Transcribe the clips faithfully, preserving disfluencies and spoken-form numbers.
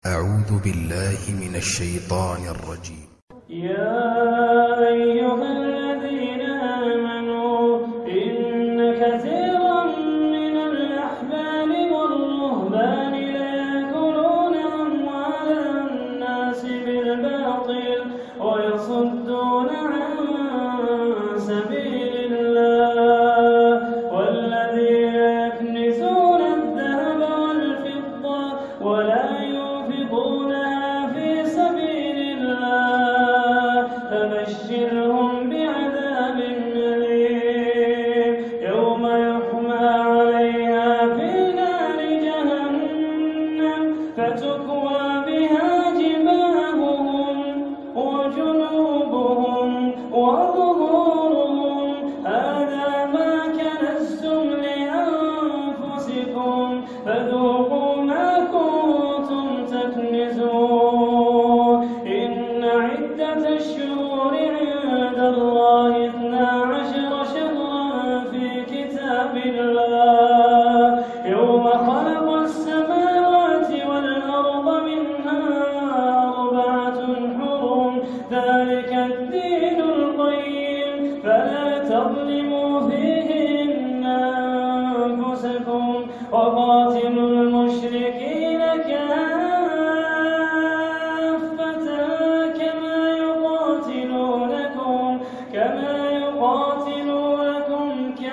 أعوذ بالله من الشيطان الرجيم. يا أيها الذين آمنوا إن كثيرا من الأحبار والرهبان ليأكلون أموال الناس بالباطل ويصدون عن سبيل الله والذين يكنزون الذهب والفضة ولا ينفقونها في سبيل الله فبشرهم بعذاب أليم يوم يحمى عليها في نار جهنم فتكوى بها جباههم وجنوبهم وظهورهم هذا ما كنزتم لأنفسكم فذوقوا ما كنتم تكنزون إن عدة الشهور عند الله اثنا عشر شهرا في كتاب الله يوم خلق السماوات والأرض منها أربعة حرم ذلك الدين القيم فلا تظلموا فيهن أنفسكم وقاتلوا المشركين كافة كما يقاتلونكم كما يقاتلونكم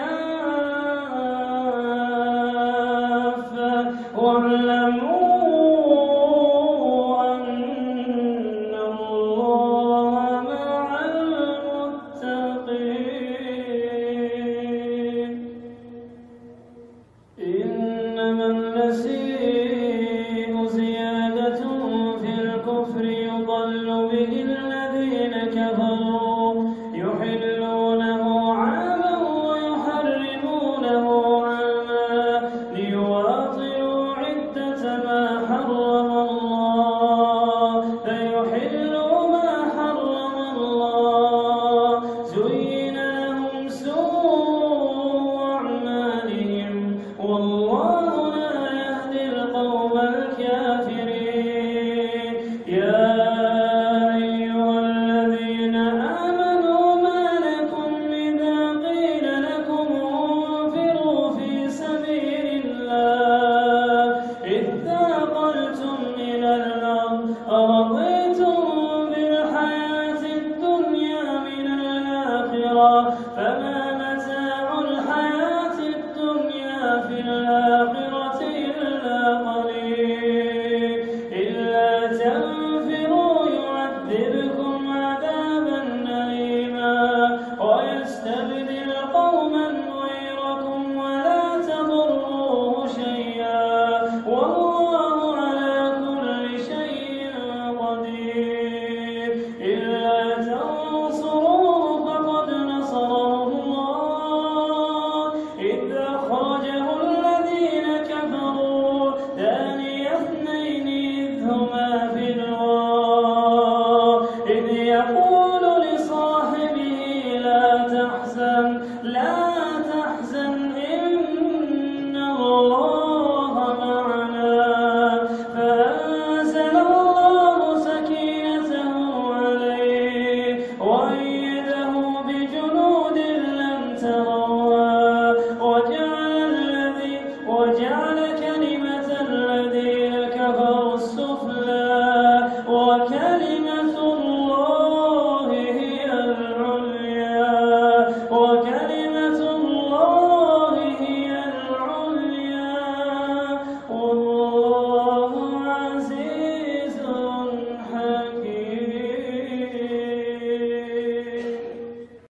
كافة واعلموا أن الله مع المتقين. إنما النسيء زيادة في الكفر يضل به الذين كفروا يحلونه عاما ويحرمونه عاما ليواطئوا عدة ما حرم الله فيحلوا ما حرم الله زين لهم سوء أعمالهم والله لا يهدي القوم الكافرين. يا أيها الذين آمنوا ما لكم إذا قيل لكم انفروا في سبيل الله إذ ثاقلتم إلى الأرض أرضيتم بالحياة الدنيا من الآخرة فما متاع الحياة الدنيا في الآخرة إلا قليل إلا تنفروا يعذبكم عذابا أليما ويستبدل قوما غيركم ولا تضروه شيئا والله على كل شيء قدير. إلا تنصروه فقد نصره الله إذ أخرجه الذين كفروا ثاني اثنين إذ هما